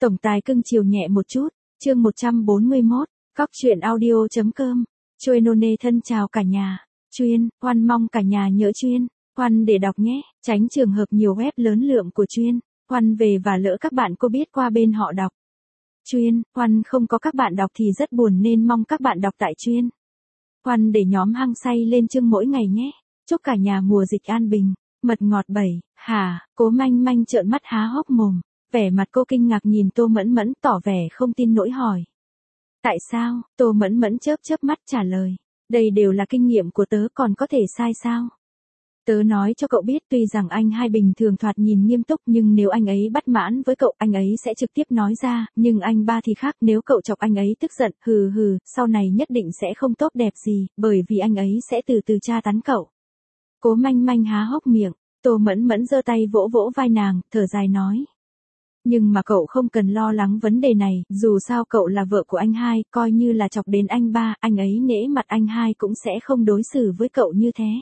Tổng tài cưng chiều nhẹ một chút, chương 141, Cóc truyện audio.com, Chuenone thân chào cả nhà, Chuyên, Hoan mong cả nhà nhớ Chuyên, Hoan để đọc nhé, tránh trường hợp nhiều web lớn lượng của Chuyên, Hoan về và lỡ các bạn cô biết qua bên họ đọc. Chuyên, Hoan không có các bạn đọc thì rất buồn nên mong các bạn đọc tại Chuyên. Hoan để nhóm hăng say lên chương mỗi ngày nhé, chúc cả nhà mùa dịch an bình, mật ngọt 7, hả, Cố Manh Manh trợn mắt há hốc mồm. Vẻ mặt cô kinh ngạc nhìn Tô Mẫn Mẫn tỏ vẻ không tin nỗi hỏi. Tại sao? Tô Mẫn Mẫn chớp mắt trả lời. Đây đều là kinh nghiệm của tớ còn có thể sai sao? Tớ nói cho cậu biết tuy rằng anh hai bình thường thoạt nhìn nghiêm túc nhưng nếu anh ấy bất mãn với cậu anh ấy sẽ trực tiếp nói ra, nhưng anh ba thì khác nếu cậu chọc anh ấy tức giận, sau này nhất định sẽ không tốt đẹp gì, bởi vì anh ấy sẽ từ từ tra tấn cậu. Cố Manh Manh há hốc miệng, Tô Mẫn Mẫn giơ tay vỗ vỗ vai nàng, thở dài nói. Nhưng mà cậu không cần lo lắng vấn đề này, dù sao cậu là vợ của anh hai, coi như là chọc đến anh ba, anh ấy nể mặt anh hai cũng sẽ không đối xử với cậu như thế.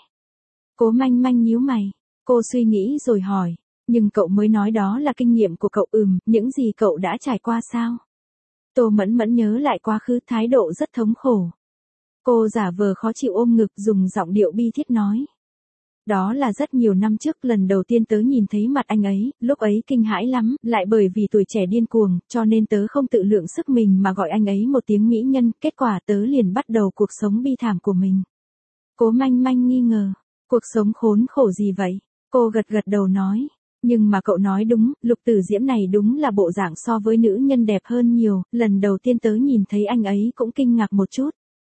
Cố Manh Manh nhíu mày, cô suy nghĩ rồi hỏi, nhưng cậu mới nói đó là kinh nghiệm của cậu, những gì cậu đã trải qua sao? Tô Mẫn Mẫn nhớ lại quá khứ, thái độ rất thống khổ. Cô giả vờ khó chịu ôm ngực dùng giọng điệu bi thiết nói. Đó là rất nhiều năm trước lần đầu tiên tớ nhìn thấy mặt anh ấy, lúc ấy kinh hãi lắm, lại bởi vì tuổi trẻ điên cuồng, cho nên tớ không tự lượng sức mình mà gọi anh ấy một tiếng mỹ nhân, kết quả tớ liền bắt đầu cuộc sống bi thảm của mình. Cố Manh Manh nghi ngờ, cuộc sống khốn khổ gì vậy? Cô gật đầu nói, nhưng mà cậu nói đúng, Lục Tử Diễm này đúng là bộ dạng so với nữ nhân đẹp hơn nhiều, lần đầu tiên tớ nhìn thấy anh ấy cũng kinh ngạc một chút.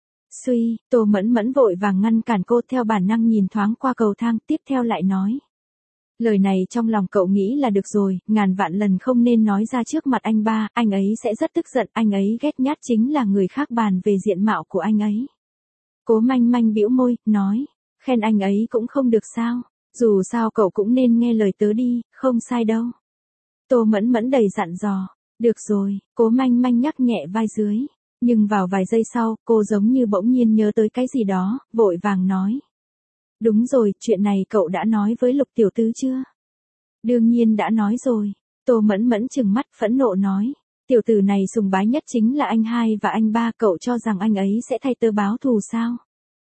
Suy, Tô Mẫn Mẫn vội vàng ngăn cản cô theo bản năng nhìn thoáng qua cầu thang, tiếp theo lại nói. Lời này trong lòng cậu nghĩ là được rồi, ngàn vạn lần không nên nói ra trước mặt anh ba, anh ấy sẽ rất tức giận, anh ấy ghét nhát chính là người khác bàn về diện mạo của anh ấy. Cố Manh Manh bĩu môi, nói, khen anh ấy cũng không được sao, dù sao cậu cũng nên nghe lời tớ đi, không sai đâu. Tô Mẫn Mẫn đầy dặn dò, được rồi, Cố Manh Manh nhắc nhẹ vai dưới. Nhưng vào vài giây sau, cô giống như bỗng nhiên nhớ tới cái gì đó, vội vàng nói. Đúng rồi, chuyện này cậu đã nói với Lục tiểu tứ chưa? Đương nhiên đã nói rồi. Tô Mẫn Mẫn trừng mắt phẫn nộ nói. Tiểu tử này sùng bái nhất chính là anh hai và anh ba, cậu cho rằng anh ấy sẽ thay tớ báo thù sao?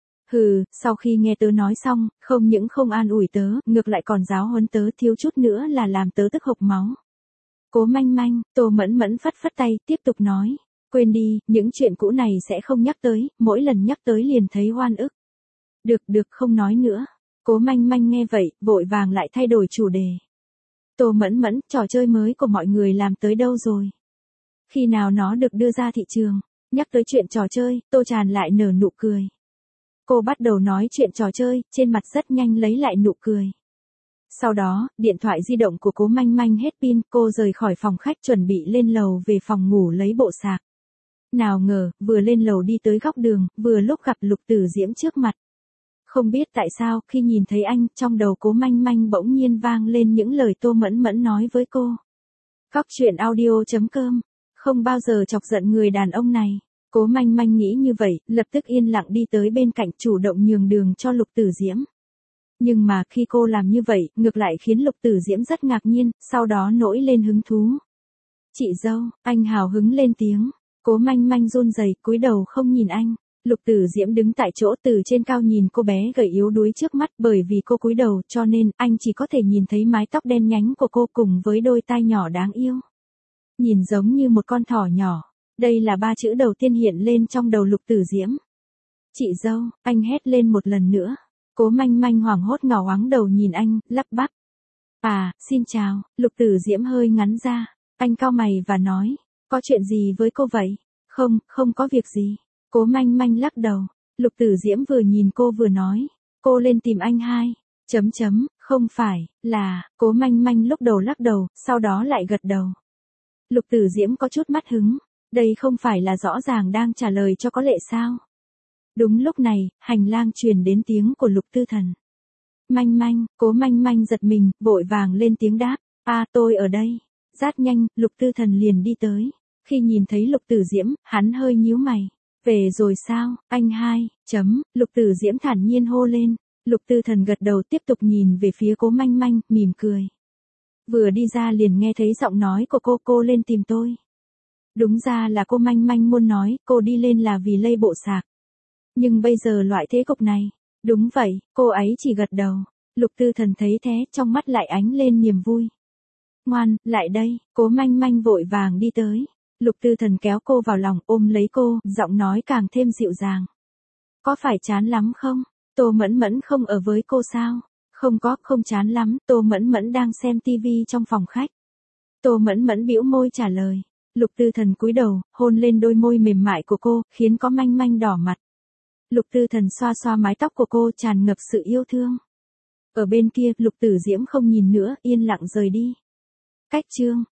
Sau khi nghe tớ nói xong, không những không an ủi tớ, ngược lại còn giáo huấn tớ, thiếu chút nữa là làm tớ tức hộc máu. Cố Manh Manh, Tô Mẫn Mẫn phất tay, tiếp tục nói. Quên đi, những chuyện cũ này sẽ không nhắc tới, mỗi lần nhắc tới liền thấy oan ức. Được, không nói nữa. Cố Manh Manh nghe vậy, vội vàng lại thay đổi chủ đề. Tô Mẫn Mẫn, trò chơi mới của mọi người làm tới đâu rồi? Khi nào nó được đưa ra thị trường? Nhắc tới chuyện trò chơi, Tô Tràn lại nở nụ cười. Cô bắt đầu nói chuyện trò chơi, trên mặt rất nhanh lấy lại nụ cười. Sau đó, điện thoại di động của Cố Manh Manh hết pin, cô rời khỏi phòng khách chuẩn bị lên lầu về phòng ngủ lấy bộ sạc. Nào ngờ, vừa lên lầu đi tới góc đường, vừa lúc gặp Lục Tử Diễm trước mặt. Không biết tại sao, khi nhìn thấy anh, trong đầu Cố Manh Manh bỗng nhiên vang lên những lời Tô Mẫn Mẫn nói với cô. Cóc truyện audio.com, không bao giờ chọc giận người đàn ông này. Cố Manh Manh nghĩ như vậy, lập tức yên lặng đi tới bên cạnh chủ động nhường đường cho Lục Tử Diễm. Nhưng mà khi cô làm như vậy, ngược lại khiến Lục Tử Diễm rất ngạc nhiên, sau đó nổi lên hứng thú. Chị dâu, anh hào hứng lên tiếng. Cố Manh Manh run rẩy, cúi đầu không nhìn anh. Lục Tử Diễm đứng tại chỗ từ trên cao nhìn cô bé gầy yếu đuối trước mắt, bởi vì cô cúi đầu cho nên anh chỉ có thể nhìn thấy mái tóc đen nhánh của cô cùng với đôi tai nhỏ đáng yêu. Nhìn giống như một con thỏ nhỏ. Đây là 3 chữ đầu tiên hiện lên trong đầu Lục Tử Diễm. Chị dâu, anh hét lên một lần nữa. Cố Manh Manh hoảng hốt ngẩng ngoáng đầu nhìn anh, lắp bắp. Xin chào, Lục Tử Diễm hơi ngắn ra. Anh cau mày và nói. Có chuyện gì với cô vậy? Không có việc gì. Cố Manh Manh lắc đầu. Lục Tử Diễm vừa nhìn cô vừa nói. Cô lên tìm anh hai. Không phải, là, Cố Manh Manh lúc đầu lắc đầu, sau đó lại gật đầu. Lục Tử Diễm có chút mất hứng. Đây không phải là rõ ràng đang trả lời cho có lệ sao? Đúng lúc này, hành lang truyền đến tiếng của Lục Tư Thần. Manh Manh, Cố Manh Manh giật mình, vội vàng lên tiếng đáp. Tôi ở đây. Rất nhanh, Lục Tư Thần liền đi tới. Khi nhìn thấy Lục Tử Diễm, hắn hơi nhíu mày. Về rồi sao, anh hai, Lục Tử Diễm thản nhiên hô lên. Lục Tư Thần gật đầu tiếp tục nhìn về phía Cố Manh Manh, mỉm cười. Vừa đi ra liền nghe thấy giọng nói của cô lên tìm tôi. Đúng ra là cô manh manh muốn nói, cô đi lên là vì lây bộ sạc. Nhưng bây giờ loại thế cục này. Đúng vậy, cô ấy chỉ gật đầu. Lục Tư Thần thấy thế, trong mắt lại ánh lên niềm vui. Ngoan, lại đây, Cố manh manh vội vàng đi tới. Lục Tư Thần kéo cô vào lòng, ôm lấy cô, giọng nói càng thêm dịu dàng. Có phải chán lắm không? Tô Mẫn Mẫn không ở với cô sao? Không chán lắm, Tô Mẫn Mẫn đang xem tivi trong phòng khách. Tô Mẫn Mẫn bĩu môi trả lời. Lục Tư Thần cúi đầu, hôn lên đôi môi mềm mại của cô, khiến Có manh manh đỏ mặt. Lục Tư Thần xoa xoa mái tóc của cô, tràn ngập sự yêu thương. Ở bên kia, Lục Tử Diễm không nhìn nữa, yên lặng rời đi. Cách chương